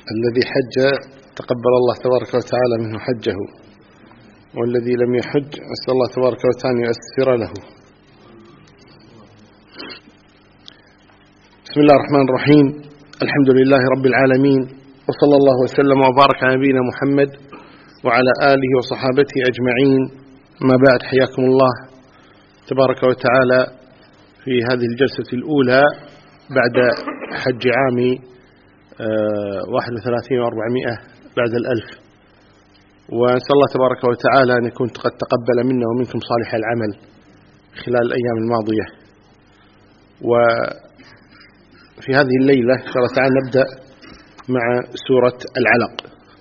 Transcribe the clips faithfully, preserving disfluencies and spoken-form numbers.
الذي حج تقبل الله تبارك وتعالى منه حجه، والذي لم يحج أسأل الله تبارك وتعالى أن ييسر له. بسم الله الرحمن الرحيم، الحمد لله رب العالمين، وصلى الله وسلم وبارك على نبينا محمد وعلى آله وصحابته أجمعين. ما بعد، حياكم الله تبارك وتعالى في هذه الجلسة الأولى بعد حج عام واحد وثلاثين وأربعمائة بعد الألف، ونسأل الله تبارك وتعالى أن يكون قد تقبل منا ومنكم صالح العمل خلال الأيام الماضية. وفي هذه الليلة إن شاء الله تعالى نبدأ مع سورة العلق.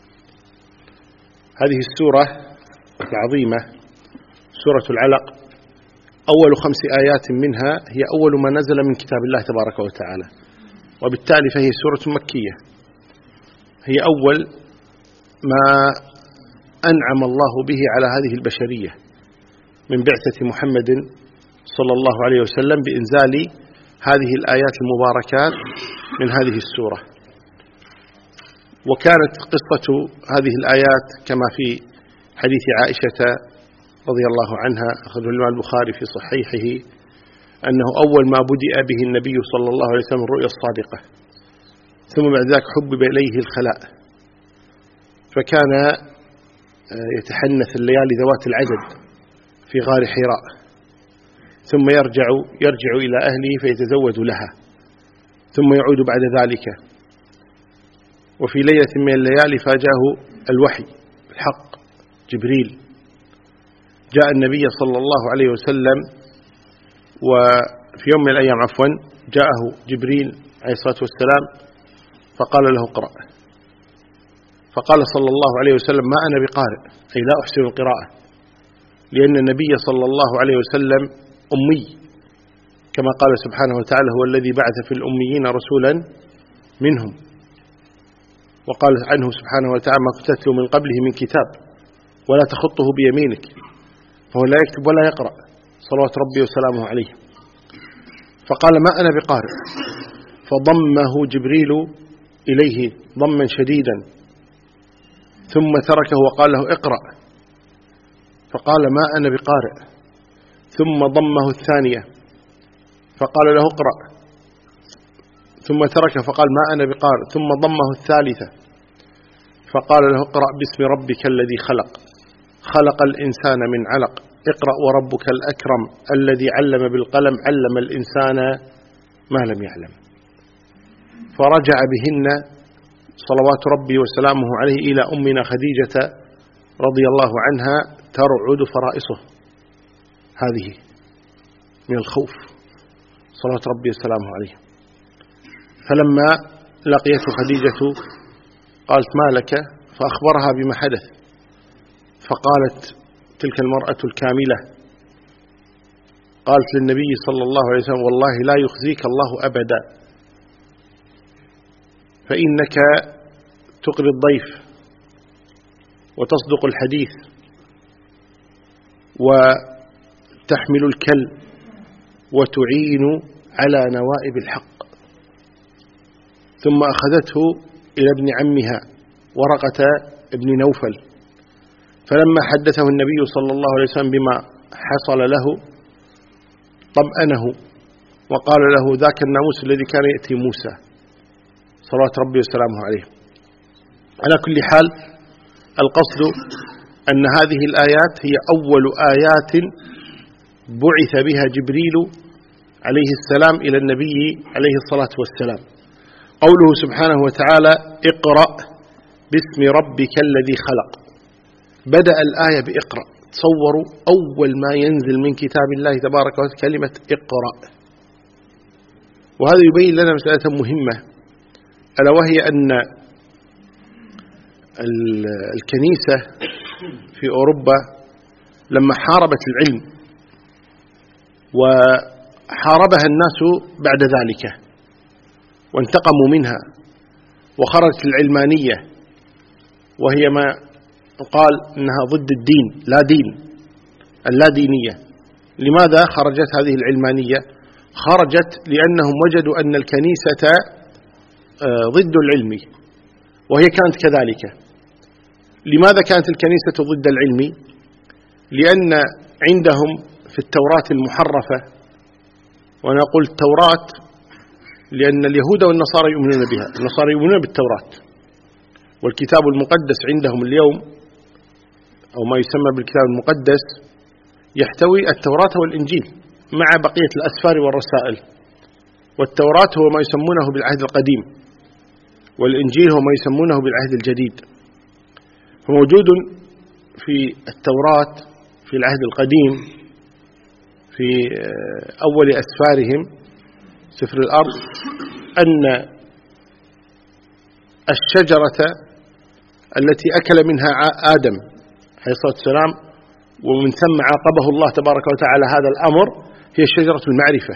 هذه السورة العظيمة سورة العلق أول خمس آيات منها هي أول ما نزل من كتاب الله تبارك وتعالى، وبالتالي فهي سورة مكية، هي أول ما أنعم الله به على هذه البشرية من بعثة محمد صلى الله عليه وسلم بإنزال هذه الآيات المباركات من هذه السورة. وكانت قصة هذه الآيات كما في حديث عائشة رضي الله عنها أخرجه الإمام البخاري في صحيحه، أنه أول ما بدأ به النبي صلى الله عليه وسلم الرؤيا الصادقة، ثم بعد ذلك حبب إليه الخلاء، فكان يتحنث الليالي ذوات العدد في غار حراء، ثم يرجع يرجع إلى أهله فيتزود لها، ثم يعود بعد ذلك. وفي ليلة من الليالي فاجاه الوحي الحق جبريل، جاء النبي صلى الله عليه وسلم، وفي يوم من الأيام عفوا جاءه جبريل عليه الصلاة والسلام فقال له اقرأ، فقال صلى الله عليه وسلم ما أنا بقارئ، أي لا أحسن القراءة، لأن النبي صلى الله عليه وسلم أمي، كما قال سبحانه وتعالى هو الذي بعث في الأميين رسولا منهم، وقال عنه سبحانه وتعالى ما كنت تتلو من قبله من كتاب ولا تخطه بيمينك، فهو لا يكتب ولا يقرأ صلوات ربي وسلامه عليه. فقال ما أنا بقارئ، فضمه جبريل إليه ضما شديدا، ثم تركه وقال له اقرأ، فقال ما أنا بقارئ، ثم ضمه الثانية فقال له اقرأ، ثم تركه فقال ما أنا بقارئ، ثم ضمه الثالثة فقال له اقرأ باسم ربك الذي خلق خلق الإنسان من علق اقرأ وربك الأكرم الذي علم بالقلم علم الإنسان ما لم يعلم. فرجع بهن صلوات ربي وسلامه عليه إلى أمنا خديجة رضي الله عنها ترعد فرائصه هذه من الخوف صلوات ربي وسلامه عليه. فلما لقيته خديجة قالت ما لك، فأخبرها بما حدث، فقالت تلك المرأة الكاملة قالت للنبي صلى الله عليه وسلم والله لا يخزيك الله أبدا، فإنك تقري الضيف وتصدق الحديث وتحمل الكل وتعين على نوائب الحق. ثم أخذته إلى ابن عمها ورقة ابن نوفل، فلما حدثه النبي صلى الله عليه وسلم بما حصل له طمأنه وقال له ذاك الناموس الذي كان يأتي موسى صلوات ربي وسلامه عليه. على كل حال، القصد أن هذه الآيات هي أول آيات بعث بها جبريل عليه السلام إلى النبي عليه الصلاة والسلام. قوله سبحانه وتعالى اقرأ باسم ربك الذي خلق، بدأ الآية بإقرأ. تصوروا أول ما ينزل من كتاب الله تبارك وتعالى كلمة اقرأ، وهذا يبين لنا مسألة مهمة، ألا وهي أن الكنيسة في أوروبا لما حاربت العلم وحاربها الناس بعد ذلك وانتقموا منها وخرجت العلمانية، وهي ما قال إنها ضد الدين، لا دين، اللا دينية. لماذا خرجت هذه العلمانية؟ خرجت لأنهم وجدوا أن الكنيسة ضد العلم، وهي كانت كذلك. لماذا كانت الكنيسة ضد العلم؟ لأن عندهم في التوراة المحرفة، وأنا أقول التوراة لأن اليهود والنصارى يؤمنون بها، النصارى يؤمنون بالتوراة، والكتاب المقدس عندهم اليوم أو ما يسمى بالكتاب المقدس يحتوي التوراة والإنجيل مع بقية الأسفار والرسائل. والتوراة هو ما يسمونه بالعهد القديم، والإنجيل هو ما يسمونه بالعهد الجديد. فموجود في التوراة في العهد القديم في أول أسفارهم سفر الأرض أن الشجرة التي أكل منها آدم عليه الصلاة والسلام ومن ثم عاقبه الله تبارك وتعالى هذا الأمر هي شجرة المعرفة.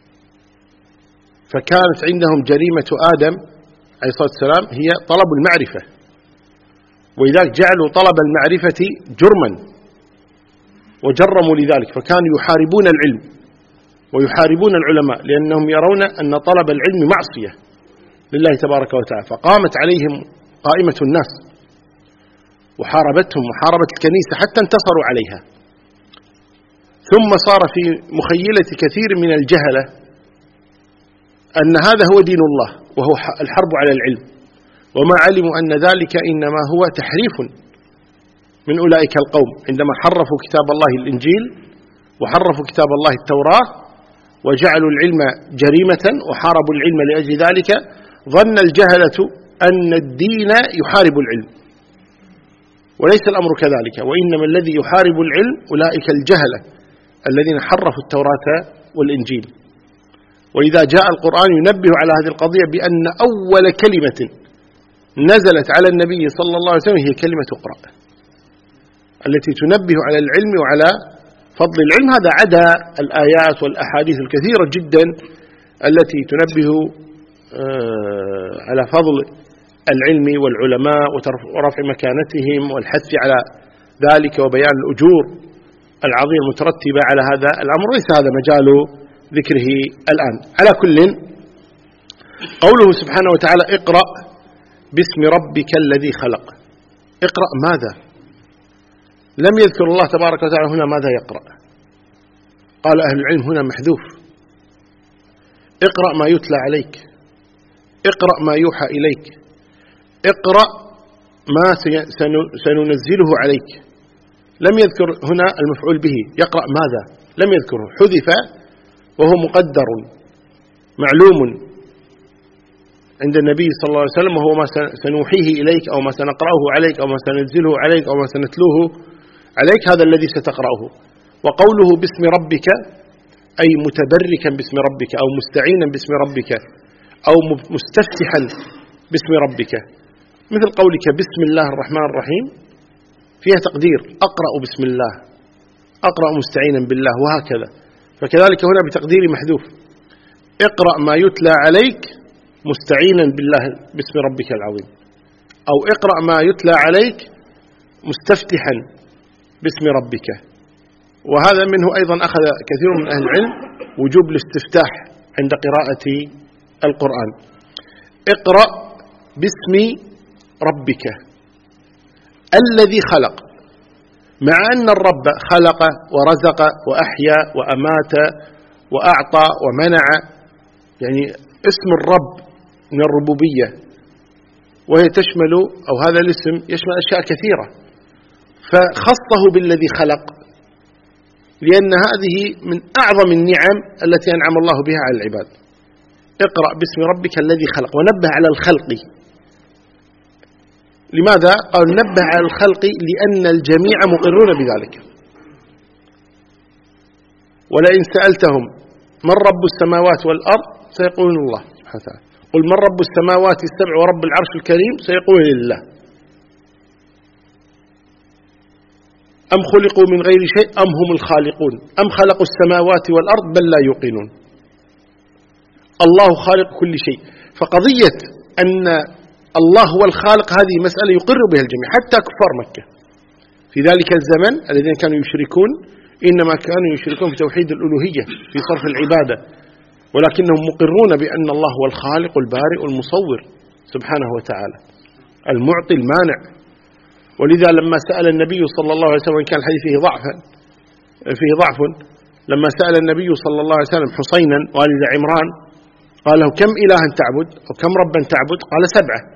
فكانت عندهم جريمة آدم عليه الصلاة والسلام هي طلب المعرفة، ولذلك جعلوا طلب المعرفة جرما وجرموا لذلك، فكانوا يحاربون العلم ويحاربون العلماء لأنهم يرون أن طلب العلم معصية لله تبارك وتعالى. فقامت عليهم قائمة الناس وحاربتهم وحاربت الكنيسة حتى انتصروا عليها. ثم صار في مخيلة كثير من الجهلة أن هذا هو دين الله وهو الحرب على العلم، وما علموا أن ذلك إنما هو تحريف من أولئك القوم عندما حرفوا كتاب الله الإنجيل وحرفوا كتاب الله التوراة وجعلوا العلم جريمة وحاربوا العلم لأجل ذلك. ظن الجهلة أن الدين يحارب العلم، وليس الأمر كذلك، وإنما الذي يحارب العلم أولئك الجهلة الذين حرفوا التوراة والإنجيل. وإذا جاء القرآن ينبه على هذه القضية بأن أول كلمة نزلت على النبي صلى الله عليه وسلم هي كلمة اقرأ، التي تنبه على العلم وعلى فضل العلم. هذا عدا الآيات والأحاديث الكثيرة جدا التي تنبه على فضل العلم والعلماء ورفع مكانتهم والحث على ذلك وبيان الأجور العظيمة المترتبة على هذا الأمر. ليس هذا مجال ذكره الآن. على كل، قوله سبحانه وتعالى اقرأ باسم ربك الذي خلق. اقرأ ماذا؟ لم يذكر الله تبارك وتعالى هنا ماذا يقرأ. قال أهل العلم هنا محذوف. اقرأ ما يتلى عليك، اقرأ ما يوحى إليك، اقرأ ما سننزله عليك. لم يذكر هنا المفعول به يقرأ ماذا، لم يذكره، حذف وهو مقدر معلوم عند النبي صلى الله عليه وسلم، وهو ما سنوحيه إليك أو ما سنقرأه عليك أو ما سننزله عليك أو ما سنتلوه عليك، هذا الذي ستقرأه. وقوله باسم ربك أي متبركا باسم ربك أو مستعينا باسم ربك أو مستفتحا باسم ربك، مثل قولك بسم الله الرحمن الرحيم فيها تقدير أقرأ بسم الله، أقرأ مستعينا بالله، وهكذا. فكذلك هنا بتقدير محذوف، اقرأ ما يتلى عليك مستعينا بالله باسم ربك العظيم، أو اقرأ ما يتلى عليك مستفتحا باسم ربك. وهذا منه أيضا أخذ كثير من أهل العلم وجوب الاستفتاح عند قراءة القرآن. اقرأ باسم ربك الذي خلق، مع أن الرب خلق ورزق وأحيا وأمات وأعطى ومنع، يعني اسم الرب من الربوبية، وهي تشمل أو هذا الاسم يشمل أشياء كثيرة، فخصه بالذي خلق لأن هذه من أعظم النعم التي أنعم الله بها على العباد. اقرأ باسم ربك الذي خلق، ونبه على الخلق. لماذا قال نبه على الخلق؟ لأن الجميع مقرون بذلك. ولئن سألتهم من رب السماوات والأرض سيقولون الله سبحانه وتعالى، قل من رب السماوات السبع ورب العرش الكريم سيقولون لله. أم خلقوا من غير شيء أم هم الخالقون أم خلقوا السماوات والأرض بل لا يوقنون. الله خالق كل شيء. فقضية أن الله هو الخالق هذه مسألة يقر بها الجميع حتى كفار مكة في ذلك الزمن الذين كانوا يشركون، إنما كانوا يشركون في توحيد الألوهية في صرف العبادة، ولكنهم مقرون بأن الله هو الخالق البارئ المصور سبحانه وتعالى. المعطي المانع. ولذا لما سأل النبي صلى الله عليه وسلم، وإن كان الحديث فيه ضعف فيه ضعف لما سأل النبي صلى الله عليه وسلم حسينا والد عمران قال له: كم إلها تعبد أو كم ربا تعبد؟ قال: سبعة.